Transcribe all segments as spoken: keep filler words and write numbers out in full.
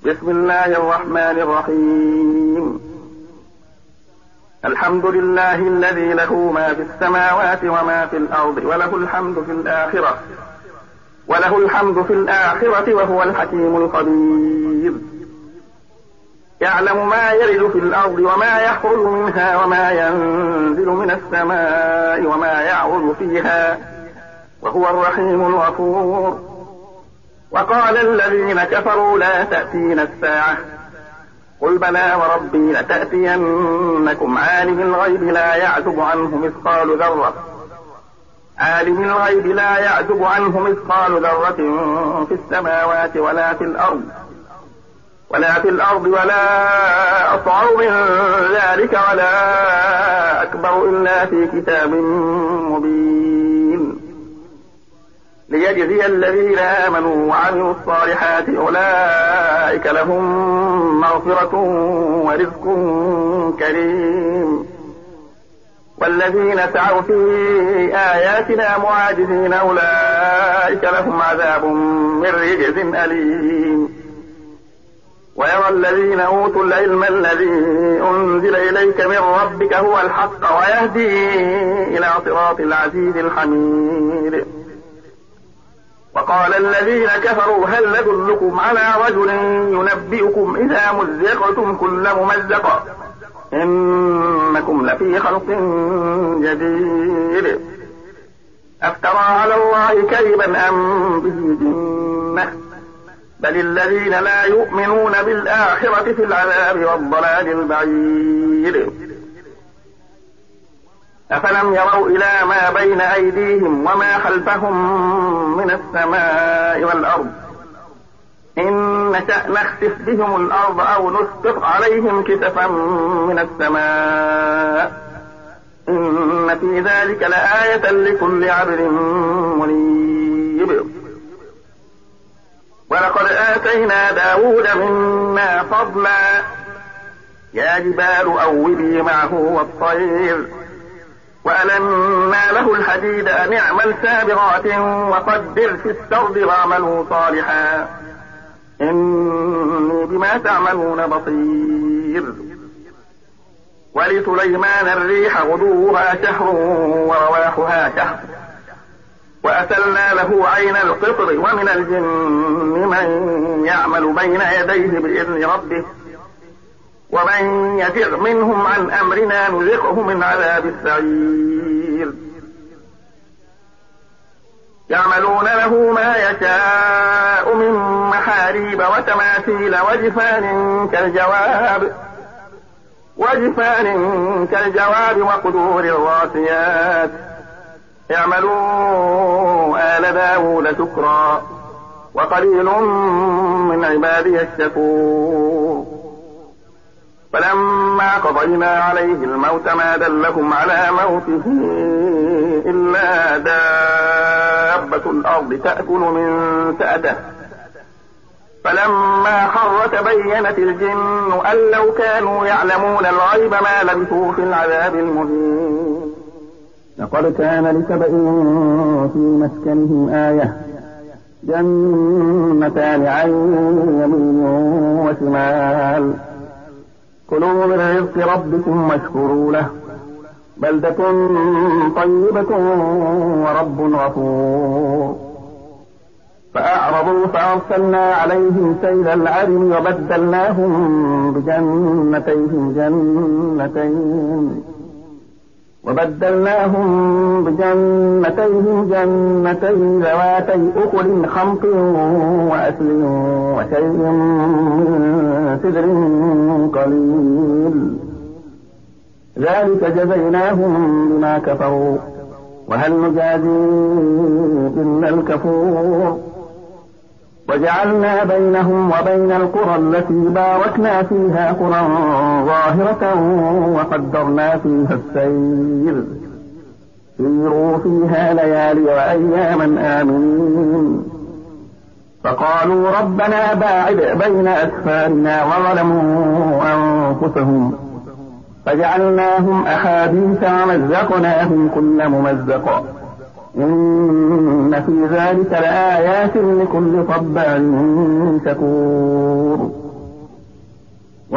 بسم الله الرحمن الرحيم. الحمد لله الذي له ما في السماوات وما في الأرض وله الحمد في الآخرة وله الحمد في الآخرة وهو الحكيم الخبير. يعلم ما يلج في الأرض وما يخرج منها وما ينزل من السماء وما يعرج فيها وهو الرحيم الغفور. وقال الذين كفروا لا تأتينا الساعة قل بلى وربي لتأتينكم عالم الغيب لا يعزب عنه مثقال ذرة عالم الغيب لا يعزب عنه مثقال ذرة في السماوات ولا في الأرض ولا في الأرض ولا أصغر من ذلك ولا أكبر إلا في كتاب مبين ليجزي الذين آمنوا وعملوا الصالحات أولئك لهم مغفرة ورزق كريم. والذين سعوا في آياتنا معاجزين أولئك لهم عذاب من رجز أليم. ويرى الذين أوتوا العلم الذي أنزل إليك من ربك هو الحق ويهدي إلى صراط العزيز الحميد. وقال الذين كفروا هل ندلكم على رجل ينبئكم إذا مزقتم كل ممزق إنكم لفي خلق جديد أفترى على الله كذبا أم به جنة بل الذين لا يؤمنون بالآخرة في العذاب والضلال البعيد. أفلم يروا إلى ما بين أيديهم وما خلفهم من السماء والأرض إن نشأ نخسف بهم الأرض أو نسقط عليهم كسفا من السماء إن في ذلك لآية لكل عبد منيب. ولقد آتينا داود منا فضلا يا جبال أوبي معه والطير وألنا له الحديد أن اعمل سابغات وقدر في السرد واعملوا صالحا إني بما تعملون بصير. ولسليمان الريح غدوها شهر ورواحها شهر وأسلنا له عين القطر ومن الجن من يعمل بين يديه بإذن ربه ومن يزغ منهم عن أمرنا نذقه من عذاب السعير. يعملون له ما يشاء من محاريب وتماثيل وجفان كالجواب وجفان كالجواب وقدور الراسيات اعملوا آل داود شكرا وقليل من عبادي الشكور. فلما قضينا عليه الموت ما دلهم على موته إلا دابة الأرض تأكل من سأته فلما خر تبينت الجن أن لو كانوا يعلمون الغيب ما لبثوا في العذاب المهين. لقد كان لسبإ في مسكنهم آية جنتان عن يمين وشمال كلوا من رزق ربكم واشكروا له بلدة طيبة ورب غفور. فأعرضوا فأرسلنا عليهم سيل العرم وبدلناهم بجنتيهم جنتين وبدلناهم بجنتيهم جنتين ذواتي أكل خمط وأسل وشيء من سدر قليل ذلك جزيناهم بما كفروا وهل نجازي إلا الكفور. وجعلنا بينهم وبين القرى التي باركنا فيها قرى ظاهرة وقدرنا فيها السير سيروا فيها ليالي وأياما آمنين. فقالوا ربنا باعد بين أسفارنا وظلموا أنفسهم فجعلناهم أحاديث ومزقناهم كل ممزق إن في ذلك لآيات لكل صبار شكور.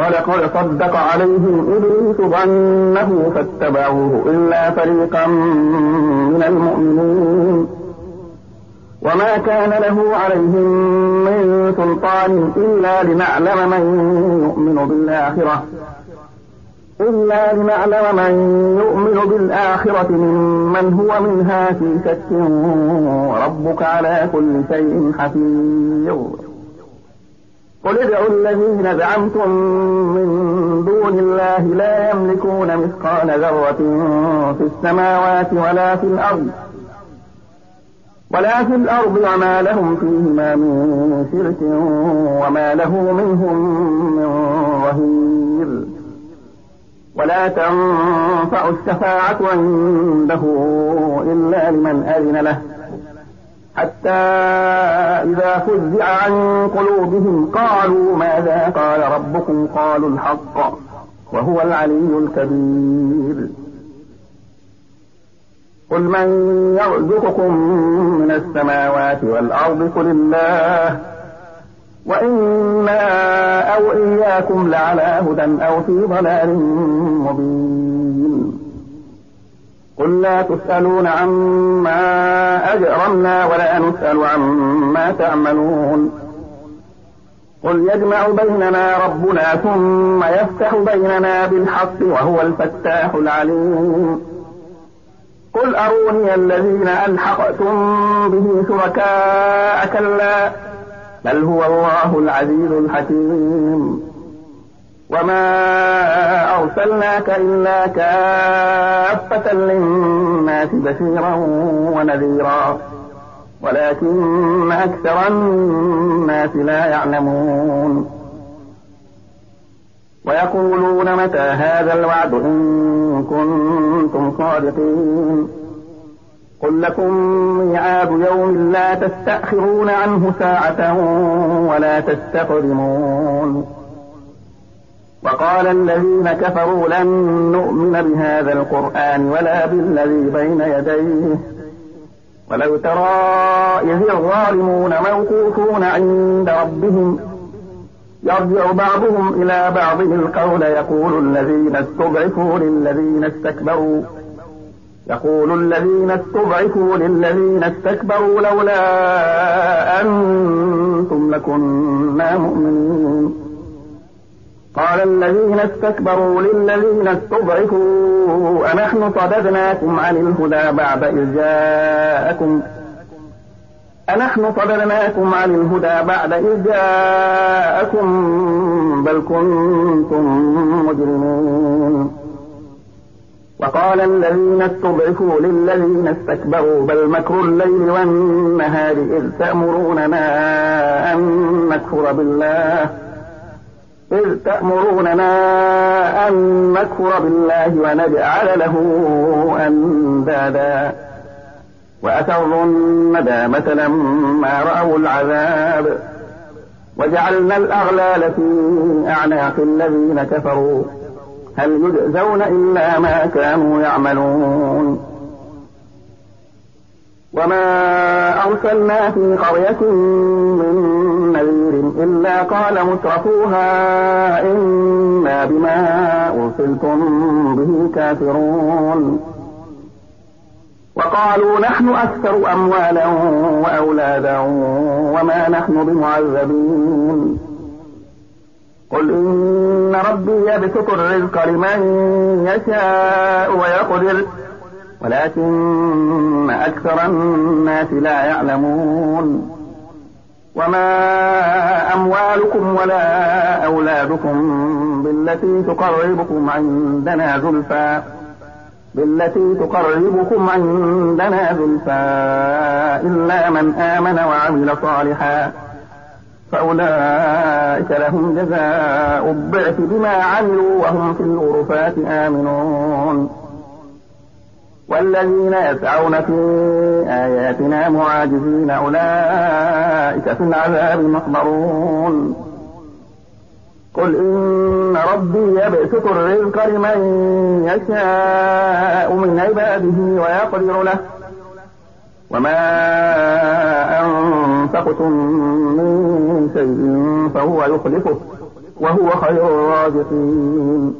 ولقد صدق عليهم إبليس ظنه فاتبعوه إلا فريقا من المؤمنين وما كان له عليهم من سلطان إلا لنعلم من يؤمن بالآخرة إلا لنعلم من يؤمن بالآخرة ممن هو منها في شك وربك على كل شيء حفيظ. قل ادعوا الذين زعمتم من دون الله لا يملكون مثقال ذرة في السماوات ولا في الأرض ولا في الأرض وما لهم فيهما من شرك وما له منهم من ظهير. ولا تنفع الشفاعة عنده إلا لمن أذن له حتى إذا فزع عن قلوبهم قالوا ماذا قال ربكم قالوا الحق وهو العلي الكبير. قل من يرزقكم من السماوات والأرض قل الله وإنا أو إياكم لعلى هدى أو في ضلال مبين. قل لا تسألون عما أجرمنا ولا نسأل عما تعملون. قل يجمع بيننا ربنا ثم يفتح بيننا بالحق وهو الفتاح العليم. قل أروني الذين ألحقتم به شركاء كلا بل هو الله العزيز الحكيم. وما أرسلناك إلا كافة للناس بشيرا ونذيرا ولكن أكثر الناس لا يعلمون. ويقولون متى هذا الوعد إن كنتم صادقين. قل لكم ميعاد يوم لا تستأخرون عنه ساعة ولا تستقدمون. وقال الذين كفروا لن نؤمن بهذا القرآن ولا بالذي بين يديه ولو ترى إذ الظالمون موقوفون عند ربهم يرجع بعضهم إلى بعض القول يقول الذين استضعفوا للذين استكبروا يقول الذين استضعفوا للذين استكبروا لولا أنتم لكنا مؤمنين. قال الذين استكبروا للذين استضعفوا أنحن صددناكم عن الهدى بعد إذ جاءكم أنحن صددناكم عن الهدى بعد إذ جاءكم بل كنتم مجرمين. وقال الذين استضعفوا للذين استكبروا بل مكر الليل والنهار إذ تأمروننا أن نكفر بالله إذ تأمروننا أن نكفر بالله ونجعل له أندادا وأسروا الندامة لما رأوا العذاب وجعلنا الأغلال في أعناق الذين كفروا هل يجزون إلا ما كانوا يعملون. وما أرسلنا في قرية من نذير إلا قال مترفوها إنا بما أرسلتم به كافرون. وقالوا نحن أكثر أموالا وأولادا وما نحن بمعذبين. قل إن ربي يبسط الرزق لمن يشاء ويقدر ولكن أكثر الناس لا يعلمون. وما أموالكم ولا أولادكم بالتي تقربكم عندنا زلفى بالتي تقربكم عندنا زلفى إلا من آمن وعمل صالحا فأولئك لهم جزاء الضعف بما عملوا وهم في الغرفات آمنون. والذين يسعون في آياتنا معاجزين أولئك في العذاب محضرون. قل إن ربي يبسط الرزق لمن يشاء من عباده ويقدر له وما أنفقتم من شيء فهو يخلفه وهو خير الرازقين.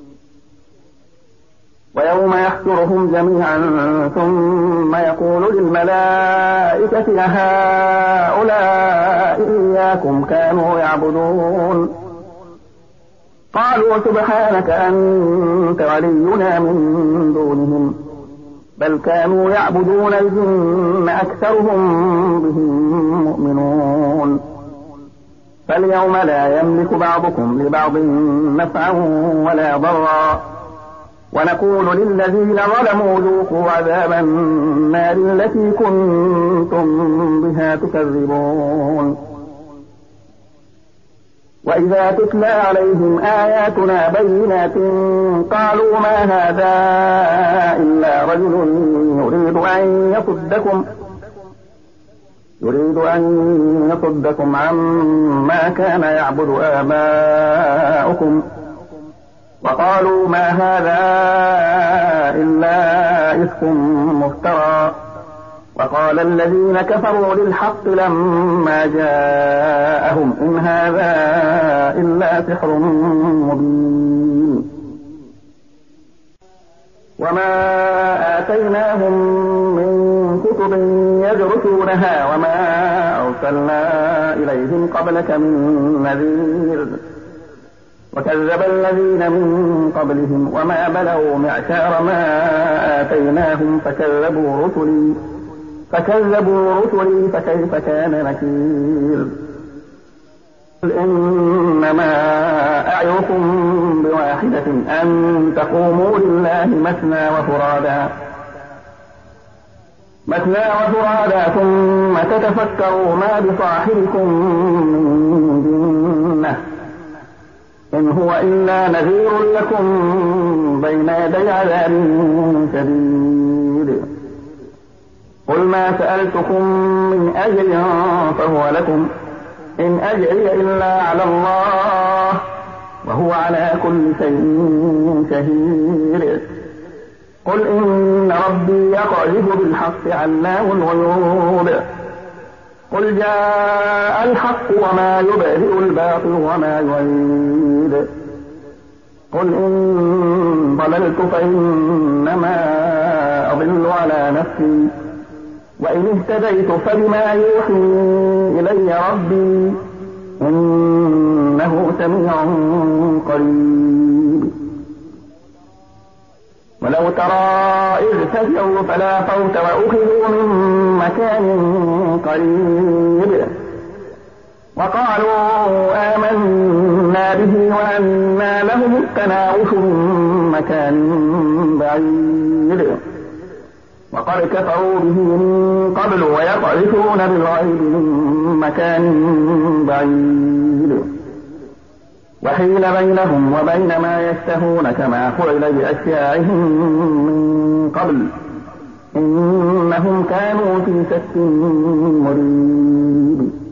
ويوم يحشرهم جميعا ثم يقول للملائكة أهؤلاء إياكم كانوا يعبدون قالوا سبحانك أنت ولينا من دونهم بل كانوا يعبدون الجن أكثرهم بهم مؤمنون فاليوم لا يملك بعضكم لبعض نفعا ولا ضرا ونقول للذين ظلموا ذوقوا عذاب النار التي كنتم بها تكذبون. وإذا تتلى عليهم آياتنا بينات قالوا ما هذا إلا رجل يريد أن يصدكم يريد أن يصدكم عما كان يعبد آباؤكم وقالوا ما هذا إلا إفك مفترى وقال الذين كفروا للحق لما جاءهم إن هذا إلا سحر مبين. وما آتيناهم من كتب يدرسونها وما أرسلنا إليهم قبلك من نذير وكذب الذين من قبلهم وما بلغوا معشار ما آتيناهم فكذبوا رسلي فكذبوا رسلي فكيف كان نكير. قل إنما أعظكم بواحدة أن تقوموا لله مثنى وفرادا مثنى وفرادا ثم تتفكروا ما بصاحبكم من جنة إن هو إلا نذير لكم بين يدي عذاب شديد. قل ما سألتكم من أجر فهو لكم إن أجري إلا على الله وهو على كل شيء شهيد. قل إن ربي يقذف بالحق علام الغيوب قل جاء الحق وما يبدئ الباطل وما يعيد. قل إن ضللت فإنما أضل على نفسي وإن اهتديت فبما يوحي إلي ربي إنه سميع قريب. ولو ترى إذ فزعوا فلا فوت وأخذوا من مكان قريب وقالوا آمنا به وأنى لهم التناوش من مكان بعيد وقد كفروا به من قبل ويقذفون بالغيب من مكان بعيد وحيل بينهم وبين ما يشتهون كما فعل بأشياعهم من قبل إنهم كانوا في شك مريب.